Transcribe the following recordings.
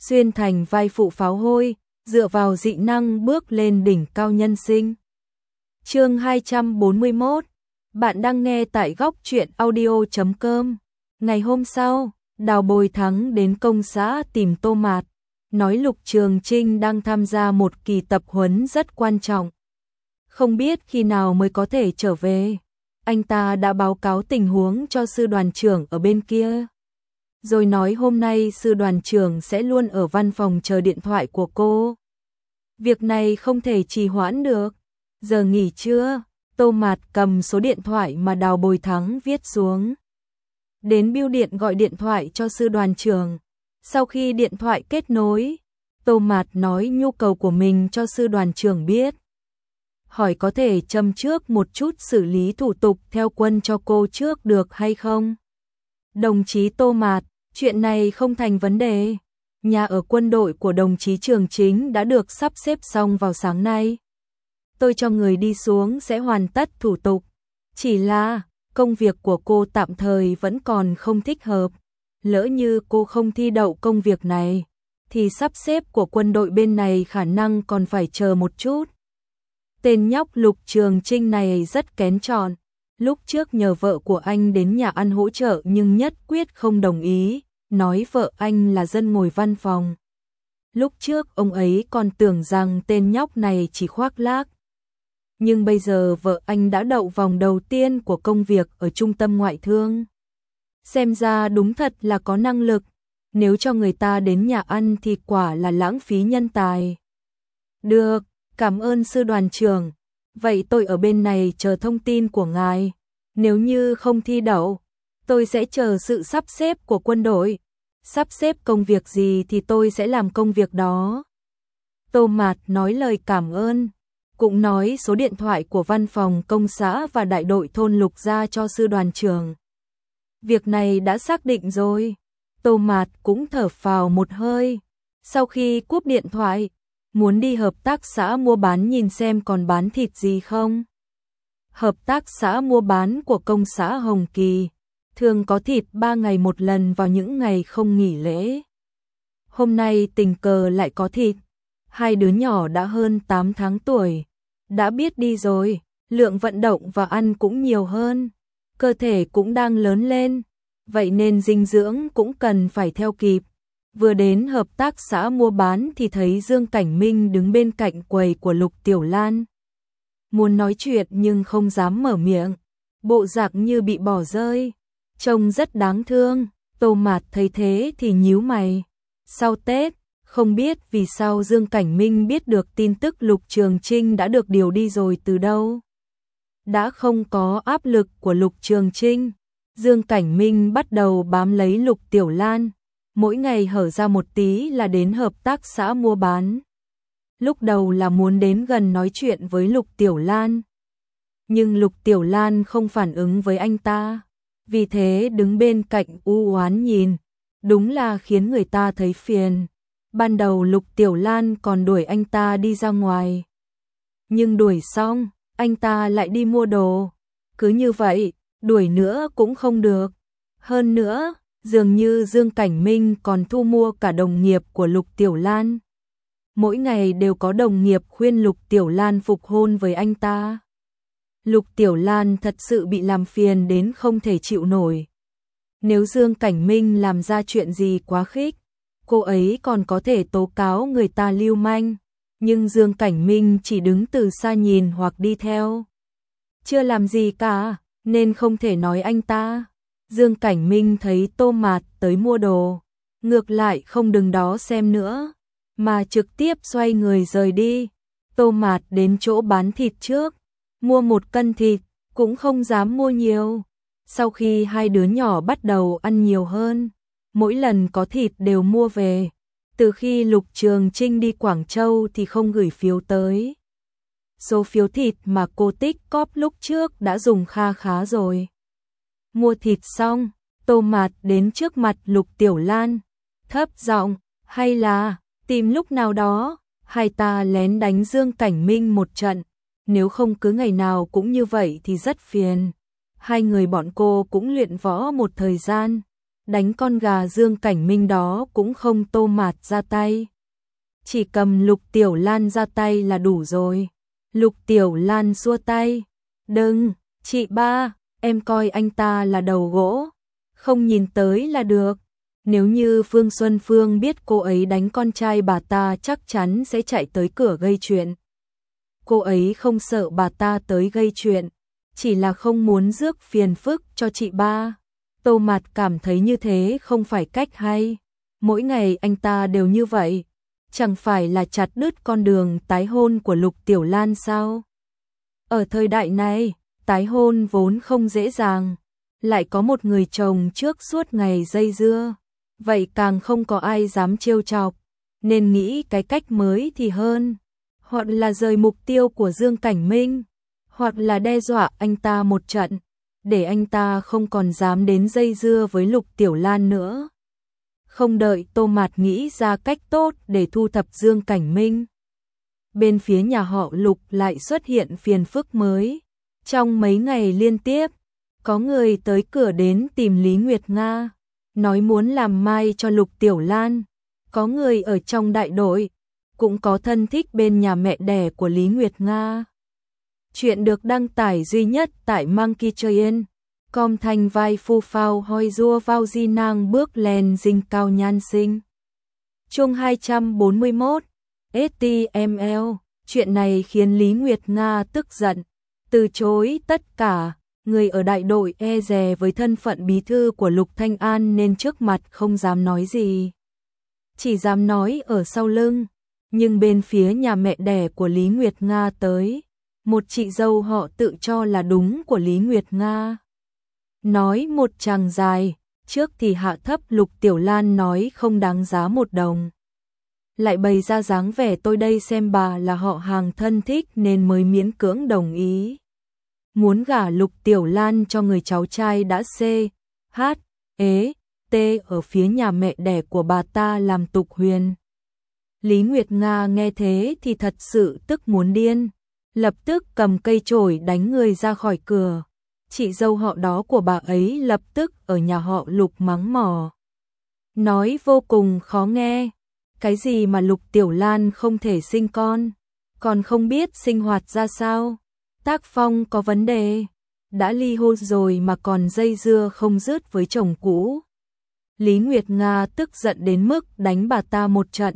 xuyên thành vai phụ pháo hôi, dựa vào dị năng bước lên đỉnh cao nhân sinh. Chương 241. Bạn đang nghe tại góc truyện audio.com. Ngày hôm sau, Đào Bồi Thắng đến công xã tìm Tô Mạt, nói Lục Trường Trinh đang tham gia một kỳ tập huấn rất quan trọng. Không biết khi nào mới có thể trở về. Anh ta đã báo cáo tình huống cho sư đoàn trưởng ở bên kia. Rồi nói hôm nay sư đoàn trưởng sẽ luôn ở văn phòng chờ điện thoại của cô. Việc này không thể trì hoãn được. Giờ nghỉ trưa, Tô Mạt cầm số điện thoại mà Đào Bồi Thắng viết xuống. Đến bưu điện gọi điện thoại cho sư đoàn trưởng. Sau khi điện thoại kết nối, Tô Mạt nói nhu cầu của mình cho sư đoàn trưởng biết. Hỏi có thể châm trước một chút xử lý thủ tục theo quân cho cô trước được hay không? Đồng chí Tô Mạt, chuyện này không thành vấn đề. Nhà ở quân đội của đồng chí Trường Chính đã được sắp xếp xong vào sáng nay. Tôi cho người đi xuống sẽ hoàn tất thủ tục. Chỉ là công việc của cô tạm thời vẫn còn không thích hợp. Lỡ như cô không thi đậu công việc này, thì sắp xếp của quân đội bên này khả năng còn phải chờ một chút. Tên nhóc Lục Trường Trinh này rất kén chọn. Lúc trước nhờ vợ của anh đến nhà ăn hỗ trợ nhưng nhất quyết không đồng ý, nói vợ anh là dân ngồi văn phòng. Lúc trước ông ấy còn tưởng rằng tên nhóc này chỉ khoác lác. Nhưng bây giờ vợ anh đã đậu vòng đầu tiên của công việc ở trung tâm ngoại thương. Xem ra đúng thật là có năng lực, nếu cho người ta đến nhà ăn thì quả là lãng phí nhân tài. Được, cảm ơn sư đoàn trưởng. Vậy tôi ở bên này chờ thông tin của ngài. Nếu như không thi đậu, tôi sẽ chờ sự sắp xếp của quân đội. Sắp xếp công việc gì thì tôi sẽ làm công việc đó. Tô Mạt nói lời cảm ơn, cũng nói số điện thoại của văn phòng công xã và đại đội thôn Lục ra cho sư đoàn trưởng. Việc này đã xác định rồi. Tô Mạt cũng thở phào một hơi. Sau khi cúp điện thoại, muốn đi hợp tác xã mua bán nhìn xem còn bán thịt gì không. Hợp tác xã mua bán của công xã Hồng Kỳ thường có thịt 3 ngày một lần vào những ngày không nghỉ lễ. Hôm nay tình cờ lại có thịt. Hai đứa nhỏ đã hơn 8 tháng tuổi, đã biết đi rồi, lượng vận động và ăn cũng nhiều hơn, cơ thể cũng đang lớn lên, vậy nên dinh dưỡng cũng cần phải theo kịp. Vừa đến hợp tác xã mua bán thì thấy Dương Cảnh Minh đứng bên cạnh quầy của Lục Tiểu Lan. Muốn nói chuyện nhưng không dám mở miệng, bộ dạng như bị bỏ rơi, trông rất đáng thương. Tô Mạt thấy thế thì nhíu mày. Sau Tết, không biết vì sao Dương Cảnh Minh biết được tin tức Lục Trường Trinh đã được điều đi rồi từ đâu. Đã không có áp lực của Lục Trường Trinh, Dương Cảnh Minh bắt đầu bám lấy Lục Tiểu Lan, mỗi ngày hở ra một tí là đến hợp tác xã mua bán. Lúc đầu là muốn đến gần nói chuyện với Lục Tiểu Lan, nhưng Lục Tiểu Lan không phản ứng với anh ta, vì thế đứng bên cạnh u oán nhìn, đúng là khiến người ta thấy phiền. Ban đầu Lục Tiểu Lan còn đuổi anh ta đi ra ngoài, nhưng đuổi xong, anh ta lại đi mua đồ. Cứ như vậy, đuổi nữa cũng không được. Hơn nữa, dường như Dương Cảnh Minh còn thu mua cả đồng nghiệp của Lục Tiểu Lan. Mỗi ngày đều có đồng nghiệp khuyên Lục Tiểu Lan phục hôn với anh ta. Lục Tiểu Lan thật sự bị làm phiền đến không thể chịu nổi. Nếu Dương Cảnh Minh làm ra chuyện gì quá khích, cô ấy còn có thể tố cáo người ta lưu manh, nhưng Dương Cảnh Minh chỉ đứng từ xa nhìn hoặc đi theo. Chưa làm gì cả, nên không thể nói anh ta. Dương Cảnh Minh thấy Tô Mạt tới mua đồ, ngược lại không đứng đó xem nữa, mà trực tiếp xoay người rời đi. Tô Mạt đến chỗ bán thịt trước, mua 1 cân thịt, cũng không dám mua nhiều. Sau khi hai đứa nhỏ bắt đầu ăn nhiều hơn, mỗi lần có thịt đều mua về. Từ khi Lục Trường Trinh đi Quảng Châu thì không gửi phiếu tới. Số phiếu thịt mà cô tích cóp lúc trước đã dùng kha khá rồi. Mua thịt xong, Tô Mạt đến trước mặt Lục Tiểu Lan, thấp giọng, hay là tìm lúc nào đó, hai ta lén đánh Dương Cảnh Minh một trận, nếu không cứ ngày nào cũng như vậy thì rất phiền. Hai người bọn cô cũng luyện võ một thời gian, đánh con gà Dương Cảnh Minh đó cũng không Tô Mạt ra tay. Chỉ cầm Lục Tiểu Lan ra tay là đủ rồi. Lục Tiểu Lan xua tay. Đừng, chị ba, em coi anh ta là đầu gỗ. Không nhìn tới là được. Nếu như Phương Xuân Phương biết cô ấy đánh con trai bà ta chắc chắn sẽ chạy tới cửa gây chuyện. Cô ấy không sợ bà ta tới gây chuyện, chỉ là không muốn rước phiền phức cho chị ba. Tô Mạt cảm thấy như thế không phải cách hay. Mỗi ngày anh ta đều như vậy. Chẳng phải là chặt đứt con đường tái hôn của Lục Tiểu Lan sao? Ở thời đại này, tái hôn vốn không dễ dàng. Lại có một người chồng trước suốt ngày dây dưa. Vậy càng không có ai dám trêu chọc. Nên nghĩ cái cách mới thì hơn. Hoặc là rời mục tiêu của Dương Cảnh Minh. Hoặc là đe dọa anh ta một trận. Để anh ta không còn dám đến dây dưa với Lục Tiểu Lan nữa. Không đợi Tô Mạt nghĩ ra cách tốt để thu thập Dương Cảnh Minh. Bên phía nhà họ Lục lại xuất hiện phiền phức mới. Trong mấy ngày liên tiếp, có người tới cửa đến tìm Lý Nguyệt Nga, nói muốn làm mai cho Lục Tiểu Lan. Có người ở trong đại đội, cũng có thân thích bên nhà mẹ đẻ của Lý Nguyệt Nga. Chuyện được đăng tải duy nhất tại Monkey Train. Com thành vai phu phao hoi rua vào di nang bước lên dinh cao nhan sinh. Chương 241 STML. Chuyện này khiến Lý Nguyệt Nga tức giận, từ chối tất cả. Người ở đại đội e dè với thân phận bí thư của Lục Thanh An nên trước mặt không dám nói gì. Chỉ dám nói ở sau lưng. Nhưng bên phía nhà mẹ đẻ của Lý Nguyệt Nga tới, một chị dâu họ tự cho là đúng của Lý Nguyệt Nga. Nói một tràng dài, trước thì hạ thấp Lục Tiểu Lan nói không đáng giá một đồng. Lại bày ra dáng vẻ tôi đây xem bà là họ hàng thân thích nên mới miễn cưỡng đồng ý. Muốn gả Lục Tiểu Lan cho người cháu trai đã T ở phía nhà mẹ đẻ của bà ta làm tục huyền. Lý Nguyệt Nga nghe thế thì thật sự tức muốn điên, lập tức cầm cây chổi đánh người ra khỏi cửa. Chị dâu họ đó của bà ấy lập tức ở nhà họ Lục mắng mỏ. Nói vô cùng khó nghe. Cái gì mà Lục Tiểu Lan không thể sinh con, còn không biết sinh hoạt ra sao. Tác phong có vấn đề, đã ly hôn rồi mà còn dây dưa không dứt với chồng cũ. Lý Nguyệt Nga tức giận đến mức đánh bà ta một trận.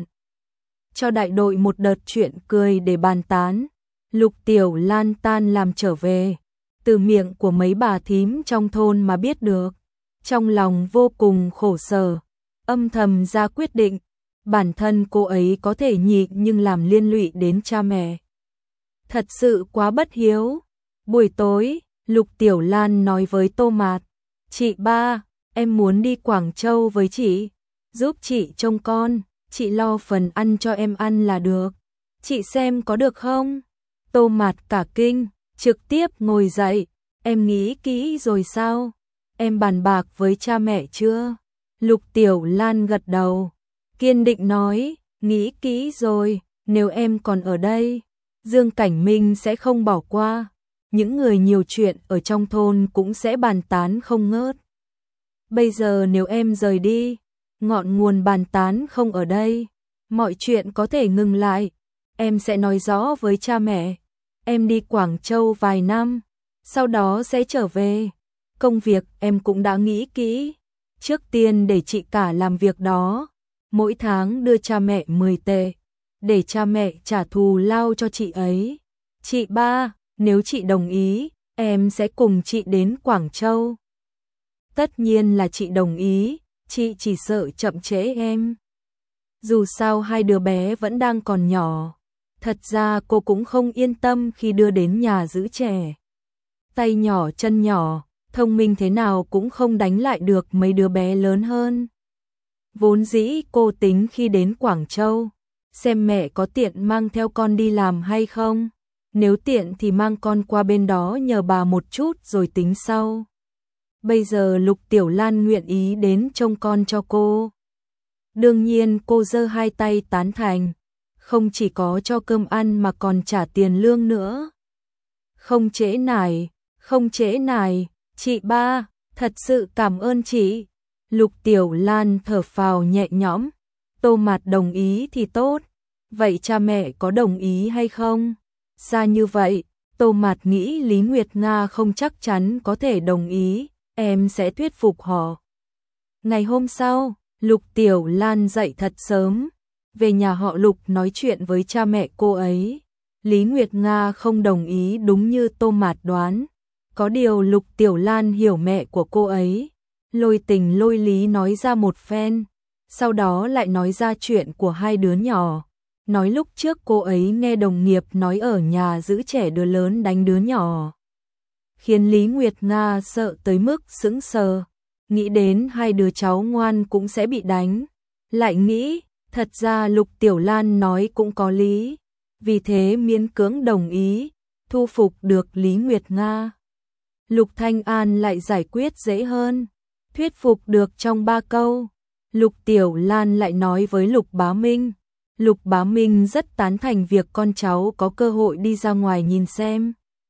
Cho đại đội một đợt chuyện cười để bàn tán. Lục Tiểu Lan tan làm trở về, từ miệng của mấy bà thím trong thôn mà biết được. Trong lòng vô cùng khổ sở, âm thầm ra quyết định. Bản thân cô ấy có thể nhịn nhưng làm liên lụy đến cha mẹ. Thật sự quá bất hiếu. Buổi tối, Lục Tiểu Lan nói với Tô Mạt. Chị ba, em muốn đi Quảng Châu với chị. Giúp chị trông con, chị lo phần ăn cho em ăn là được. Chị xem có được không? Tô Mạt cả kinh, trực tiếp ngồi dậy. Em nghĩ kỹ rồi sao? Em bàn bạc với cha mẹ chưa? Lục Tiểu Lan gật đầu, kiên định nói, nghĩ kỹ rồi, nếu em còn ở đây, Dương Cảnh Minh sẽ không bỏ qua. Những người nhiều chuyện ở trong thôn cũng sẽ bàn tán không ngớt. Bây giờ nếu em rời đi, ngọn nguồn bàn tán không ở đây, mọi chuyện có thể ngừng lại. Em sẽ nói rõ với cha mẹ, em đi Quảng Châu vài năm, sau đó sẽ trở về. Công việc em cũng đã nghĩ kỹ, trước tiên để chị cả làm việc đó, mỗi tháng đưa cha mẹ 10 tệ, để cha mẹ trả thù lao cho chị ấy. Chị ba, nếu chị đồng ý, em sẽ cùng chị đến Quảng Châu. Tất nhiên là chị đồng ý, chị chỉ sợ chậm trễ em. Dù sao hai đứa bé vẫn đang còn nhỏ, thật ra cô cũng không yên tâm khi đưa đến nhà giữ trẻ. Tay nhỏ chân nhỏ, thông minh thế nào cũng không đánh lại được mấy đứa bé lớn hơn. Vốn dĩ cô tính khi đến Quảng Châu, xem mẹ có tiện mang theo con đi làm hay không. Nếu tiện thì mang con qua bên đó nhờ bà một chút rồi tính sau. Bây giờ Lục Tiểu Lan nguyện ý đến trông con cho cô. Đương nhiên cô giơ hai tay tán thành, không chỉ có cho cơm ăn mà còn trả tiền lương nữa. Không trễ nải, chị ba, thật sự cảm ơn chị. Lục Tiểu Lan thở phào nhẹ nhõm, Tô Mạt đồng ý thì tốt, vậy cha mẹ có đồng ý hay không? Xa như vậy, Tô Mạt nghĩ Lý Nguyệt Nga không chắc chắn có thể đồng ý, em sẽ thuyết phục họ. Ngày hôm sau, Lục Tiểu Lan dậy thật sớm, về nhà họ Lục nói chuyện với cha mẹ cô ấy. Lý Nguyệt Nga không đồng ý đúng như Tô Mạt đoán. Có điều Lục Tiểu Lan hiểu mẹ của cô ấy, lôi tình lôi lý nói ra một phen, sau đó lại nói ra chuyện của hai đứa nhỏ. Nói lúc trước cô ấy nghe đồng nghiệp nói ở nhà giữ trẻ đứa lớn đánh đứa nhỏ, khiến Lý Nguyệt Nga sợ tới mức sững sờ, nghĩ đến hai đứa cháu ngoan cũng sẽ bị đánh. Lại nghĩ, thật ra Lục Tiểu Lan nói cũng có lý, vì thế miễn cưỡng đồng ý, thu phục được Lý Nguyệt Nga. Lục Thanh An lại giải quyết dễ hơn, thuyết phục được trong 3 câu. Lục Tiểu Lan lại nói với Lục Bá Minh. Lục Bá Minh rất tán thành việc con cháu có cơ hội đi ra ngoài nhìn xem.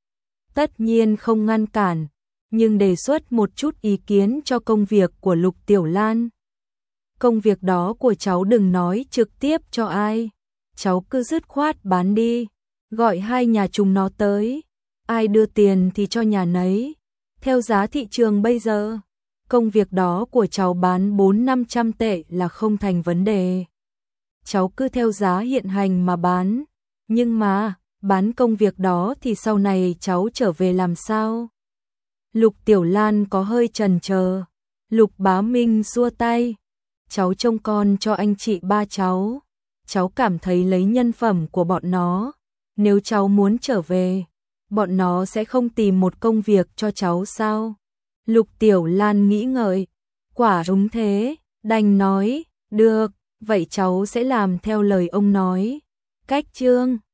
Tất nhiên không ngăn cản, nhưng đề xuất một chút ý kiến cho công việc của Lục Tiểu Lan. Công việc đó của cháu đừng nói trực tiếp cho ai, cháu cứ dứt khoát bán đi, gọi hai nhà chúng nó tới, ai đưa tiền thì cho nhà nấy. Theo giá thị trường bây giờ, công việc đó của cháu bán 400-500 tệ là không thành vấn đề. Cháu cứ theo giá hiện hành mà bán, nhưng mà, bán công việc đó thì sau này cháu trở về làm sao? Lục Tiểu Lan có hơi chần chờ, Lục Bá Minh xua tay, cháu trông con cho anh chị ba cháu, cháu cảm thấy lấy nhân phẩm của bọn nó, nếu cháu muốn trở về, bọn nó sẽ không tìm một công việc cho cháu sao? Lục Tiểu Lan nghĩ ngợi, quả đúng thế, đành nói, được, vậy cháu sẽ làm theo lời ông nói. Cách chương